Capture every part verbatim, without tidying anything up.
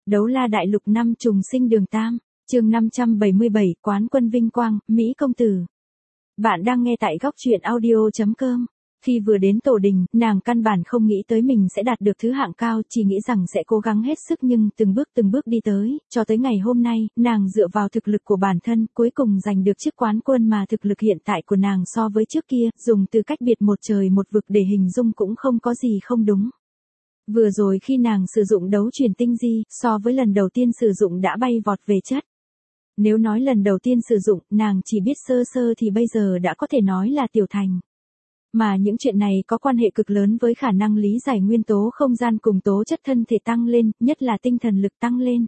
Đấu la đại lục năm trùng sinh đường Tam, chương năm trăm bảy mươi bảy, quán quân vinh quang, Mỹ công tử. Bạn đang nghe tại góc truyện audio chấm com. Khi vừa đến tổ đình, nàng căn bản không nghĩ tới mình sẽ đạt được thứ hạng cao, chỉ nghĩ rằng sẽ cố gắng hết sức nhưng từng bước từng bước đi tới, cho tới ngày hôm nay, nàng dựa vào thực lực của bản thân, cuối cùng giành được chức quán quân mà thực lực hiện tại của nàng so với trước kia, dùng từ cách biệt một trời một vực để hình dung cũng không có gì không đúng. Vừa rồi khi nàng sử dụng đấu truyền tinh di, so với lần đầu tiên sử dụng đã bay vọt về chất. Nếu nói lần đầu tiên sử dụng, nàng chỉ biết sơ sơ thì bây giờ đã có thể nói là tiểu thành. Mà những chuyện này có quan hệ cực lớn với khả năng lý giải nguyên tố không gian cùng tố chất thân thể tăng lên, nhất là tinh thần lực tăng lên.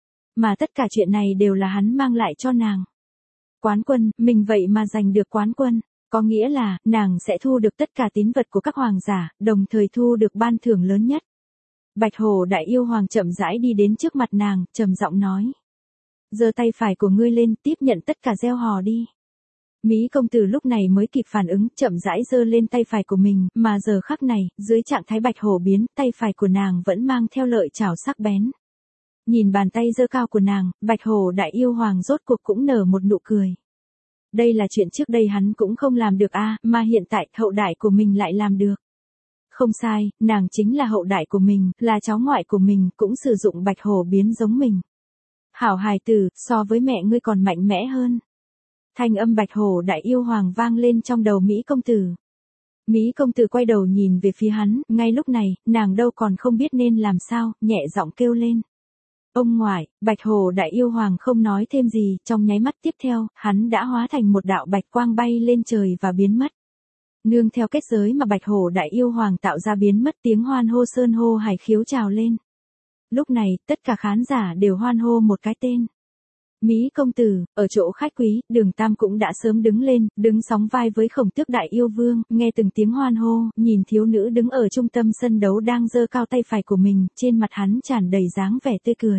Mà tất cả chuyện này đều là hắn mang lại cho nàng. Quán quân, mình vậy mà giành được quán quân, có nghĩa là, nàng sẽ thu được tất cả tín vật của các hoàng giả, đồng thời thu được ban thưởng lớn nhất. Bạch Hổ Đại Yêu Hoàng chậm rãi đi đến trước mặt nàng, trầm giọng nói. Giơ tay phải của ngươi lên, tiếp nhận tất cả gieo hò đi. Mỹ công tử lúc này mới kịp phản ứng, chậm rãi giơ lên tay phải của mình, mà giờ khắc này, dưới trạng thái bạch hổ biến, tay phải của nàng vẫn mang theo lợi chảo sắc bén. Nhìn bàn tay giơ cao của nàng, Bạch Hổ Đại Yêu Hoàng rốt cuộc cũng nở một nụ cười. Đây là chuyện trước đây hắn cũng không làm được a, mà hiện tại hậu đại của mình lại làm được. Không sai, nàng chính là hậu đại của mình, là cháu ngoại của mình, cũng sử dụng bạch hổ biến giống mình. Hảo hài tử, so với mẹ ngươi còn mạnh mẽ hơn. Thanh âm Bạch Hổ Đại Yêu Hoàng vang lên trong đầu Mỹ công tử. Mỹ công tử quay đầu nhìn về phía hắn, ngay lúc này, nàng đâu còn không biết nên làm sao, nhẹ giọng kêu lên. Ông ngoại, Bạch Hổ Đại Yêu Hoàng không nói thêm gì, trong nháy mắt tiếp theo, hắn đã hóa thành một đạo bạch quang bay lên trời và biến mất. Nương theo kết giới mà Bạch Hổ Đại Yêu Hoàng tạo ra biến mất, tiếng hoan hô sơn hô hải khiếu trào lên. Lúc này, tất cả khán giả đều hoan hô một cái tên. Mỹ công tử, ở chỗ khách quý, Đường Tam cũng đã sớm đứng lên, đứng sóng vai với Khổng Tước Đại Yêu Vương, nghe từng tiếng hoan hô, nhìn thiếu nữ đứng ở trung tâm sân đấu đang giơ cao tay phải của mình, trên mặt hắn tràn đầy dáng vẻ tươi cười.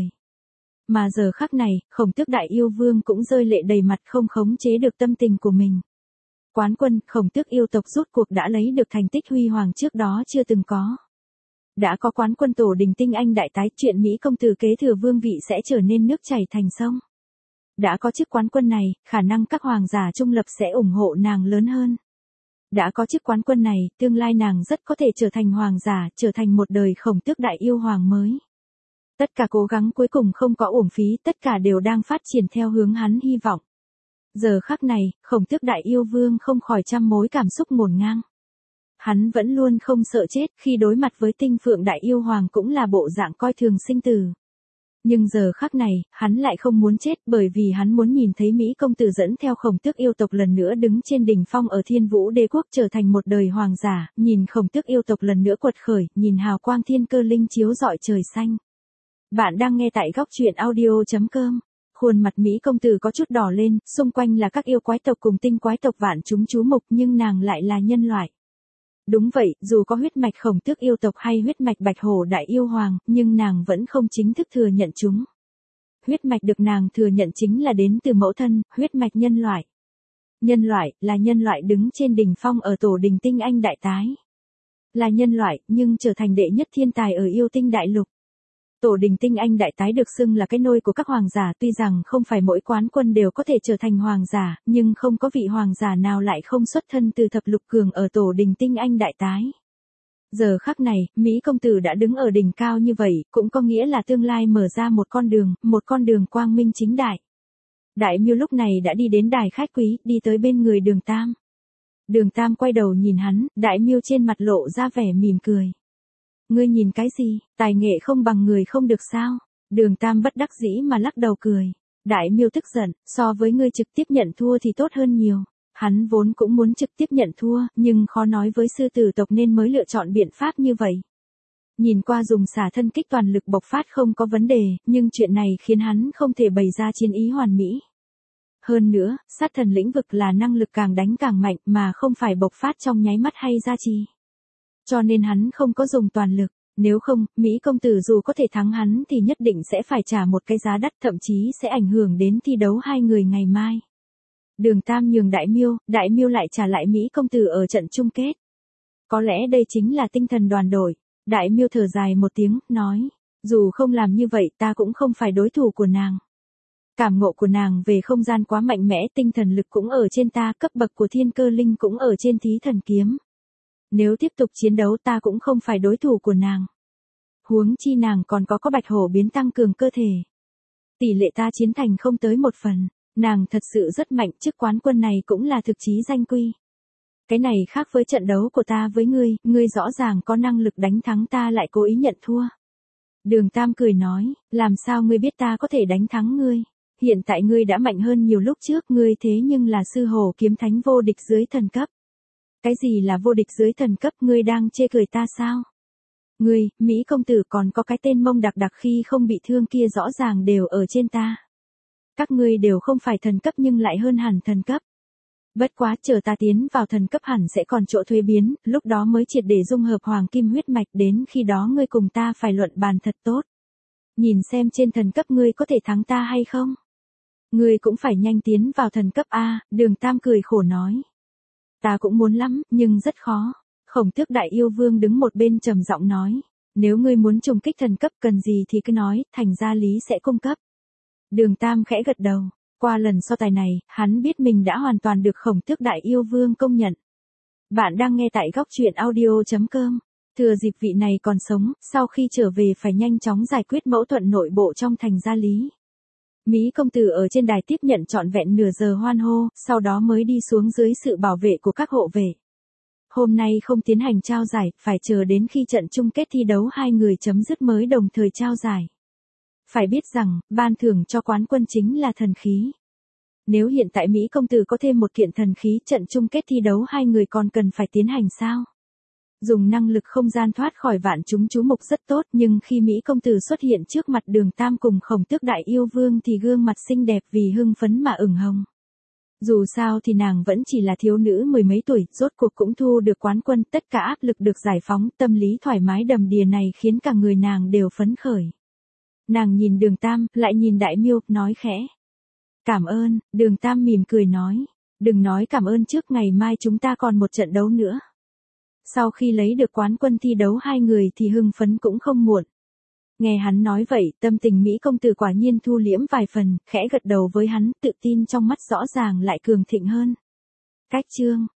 Mà giờ khắc này, Khổng Tước Đại Yêu Vương cũng rơi lệ đầy mặt không khống chế được tâm tình của mình. Quán quân, Khổng Tước yêu tộc rốt cuộc đã lấy được thành tích huy hoàng trước đó chưa từng có. Đã có quán quân tổ đình tinh anh đại tái, chuyện Mỹ công tử kế thừa vương vị sẽ trở nên nước chảy thành sông. Đã có chức quán quân này, khả năng các hoàng giả trung lập sẽ ủng hộ nàng lớn hơn. Đã có chức quán quân này, tương lai nàng rất có thể trở thành hoàng giả, trở thành một đời Khổng Tước Đại Yêu Hoàng mới. Tất cả cố gắng cuối cùng không có uổng phí, tất cả đều đang phát triển theo hướng hắn hy vọng. Giờ khắc này, Khổng Tước Đại Yêu Vương không khỏi trăm mối cảm xúc ngổn ngang. Hắn vẫn luôn không sợ chết, khi đối mặt với Tinh Phượng Đại Yêu Hoàng cũng là bộ dạng coi thường sinh tử. Nhưng giờ khắc này, hắn lại không muốn chết, bởi vì hắn muốn nhìn thấy Mỹ công tử dẫn theo Khổng Tước yêu tộc lần nữa đứng trên đỉnh phong ở Thiên Vũ Đế quốc trở thành một đời hoàng giả, nhìn Khổng Tước yêu tộc lần nữa quật khởi, nhìn hào quang thiên cơ linh chiếu rọi trời xanh. Bạn đang nghe tại góc truyện audio chấm com. Khuôn mặt Mỹ công tử có chút đỏ lên, xung quanh là các yêu quái tộc cùng tinh quái tộc vạn chúng chú mục, nhưng nàng lại là nhân loại. Đúng vậy, dù có huyết mạch Khổng Tước yêu tộc hay huyết mạch Bạch Hổ Đại Yêu Hoàng, nhưng nàng vẫn không chính thức thừa nhận chúng. Huyết mạch được nàng thừa nhận chính là đến từ mẫu thân, huyết mạch nhân loại. Nhân loại, là nhân loại đứng trên đỉnh phong ở tổ đình tinh anh đại tái. Là nhân loại, nhưng trở thành đệ nhất thiên tài ở yêu tinh đại lục. Tổ đình tinh anh đại tái được xưng là cái nôi của các hoàng giả, tuy rằng không phải mỗi quán quân đều có thể trở thành hoàng giả, nhưng không có vị hoàng giả nào lại không xuất thân từ thập lục cường ở tổ đình tinh anh đại tái. Giờ khắc này, Mỹ công tử đã đứng ở đỉnh cao như vậy, cũng có nghĩa là tương lai mở ra một con đường, một con đường quang minh chính đại. Đại Miêu lúc này đã đi đến đài khách quý, đi tới bên người Đường Tam. Đường Tam quay đầu nhìn hắn, Đại Miêu trên mặt lộ ra vẻ mỉm cười. Ngươi nhìn cái gì, tài nghệ không bằng người không được sao? Đường Tam bất đắc dĩ mà lắc đầu cười. Đại Miêu tức giận, so với ngươi trực tiếp nhận thua thì tốt hơn nhiều. Hắn vốn cũng muốn trực tiếp nhận thua, nhưng khó nói với sư tử tộc nên mới lựa chọn biện pháp như vậy. Nhìn qua dùng xả thân kích toàn lực bộc phát không có vấn đề, nhưng chuyện này khiến hắn không thể bày ra chiến ý hoàn mỹ. Hơn nữa, sát thần lĩnh vực là năng lực càng đánh càng mạnh mà không phải bộc phát trong nháy mắt hay ra chi. Cho nên hắn không có dùng toàn lực, nếu không, Mỹ công tử dù có thể thắng hắn thì nhất định sẽ phải trả một cái giá đắt, thậm chí sẽ ảnh hưởng đến thi đấu hai người ngày mai. Đường Tam nhường Đại Miêu, Đại Miêu lại trả lại Mỹ công tử ở trận chung kết. Có lẽ đây chính là tinh thần đoàn đội. Đại Miêu thở dài một tiếng, nói, Dù không làm như vậy ta cũng không phải đối thủ của nàng. Cảm ngộ của nàng về không gian quá mạnh mẽ, tinh thần lực cũng ở trên ta, cấp bậc của thiên cơ linh cũng ở trên thí thần kiếm. Nếu tiếp tục chiến đấu ta cũng không phải đối thủ của nàng. Huống chi nàng còn có có bạch hổ biến tăng cường cơ thể. Tỷ lệ ta chiến thành không tới một phần, nàng thật sự rất mạnh, chức quán quân này cũng là thực chí danh quy. Cái này khác với trận đấu của ta với ngươi, ngươi rõ ràng có năng lực đánh thắng ta lại cố ý nhận thua. Đường Tam cười nói, làm sao ngươi biết ta có thể đánh thắng ngươi? Hiện tại ngươi đã mạnh hơn nhiều lúc trước, ngươi thế nhưng là sư hổ kiếm thánh vô địch dưới thần cấp. Cái gì là vô địch dưới thần cấp, ngươi đang chê cười ta sao? Ngươi, Mỹ công tử còn có cái tên mông đặc đặc khi không bị thương kia rõ ràng đều ở trên ta. Các ngươi đều không phải thần cấp nhưng lại hơn hẳn thần cấp. Bất quá chờ ta tiến vào thần cấp hẳn sẽ còn chỗ thuế biến, lúc đó mới triệt để dung hợp hoàng kim huyết mạch, đến khi đó ngươi cùng ta phải luận bàn thật tốt. Nhìn xem trên thần cấp ngươi có thể thắng ta hay không? Ngươi cũng phải nhanh tiến vào thần cấp A, Đường Tam cười khổ nói. Ta cũng muốn lắm, nhưng rất khó. Khổng Tước Đại Yêu Vương đứng một bên trầm giọng nói. Nếu ngươi muốn trùng kích thần cấp cần gì thì cứ nói, thành gia lý sẽ cung cấp. Đường Tam khẽ gật đầu. Qua lần so tài này, hắn biết mình đã hoàn toàn được Khổng Tước Đại Yêu Vương công nhận. Bạn đang nghe tại góc truyện audio chấm com. Thừa dịp vị này còn sống, sau khi trở về phải nhanh chóng giải quyết mâu thuẫn nội bộ trong thành gia lý. Mỹ công tử ở trên đài tiếp nhận trọn vẹn nửa giờ hoan hô, sau đó mới đi xuống dưới sự bảo vệ của các hộ vệ. Hôm nay không tiến hành trao giải, phải chờ đến khi trận chung kết thi đấu hai người chấm dứt mới đồng thời trao giải. Phải biết rằng, ban thưởng cho quán quân chính là thần khí. Nếu hiện tại Mỹ công tử có thêm một kiện thần khí, trận chung kết thi đấu hai người còn cần phải tiến hành sao? Dùng năng lực không gian thoát khỏi vạn chúng chú mục rất tốt, nhưng khi Mỹ công tử xuất hiện trước mặt Đường Tam cùng Khổng Tước Đại Yêu Vương thì gương mặt xinh đẹp vì hưng phấn mà ửng hồng. Dù sao thì nàng vẫn chỉ là thiếu nữ mười mấy tuổi, rốt cuộc cũng thu được quán quân, tất cả áp lực được giải phóng, tâm lý thoải mái đầm đìa này khiến cả người nàng đều phấn khởi. Nàng nhìn Đường Tam, lại nhìn Đại Miêu, nói khẽ. Cảm ơn, Đường Tam mỉm cười nói. Đừng nói cảm ơn trước, ngày mai chúng ta còn một trận đấu nữa. Sau khi lấy được quán quân thi đấu hai người thì hưng phấn cũng không muộn. Nghe hắn nói vậy, tâm tình Mỹ công tử quả nhiên thu liễm vài phần, khẽ gật đầu với hắn, tự tin trong mắt rõ ràng lại cường thịnh hơn. Cách chương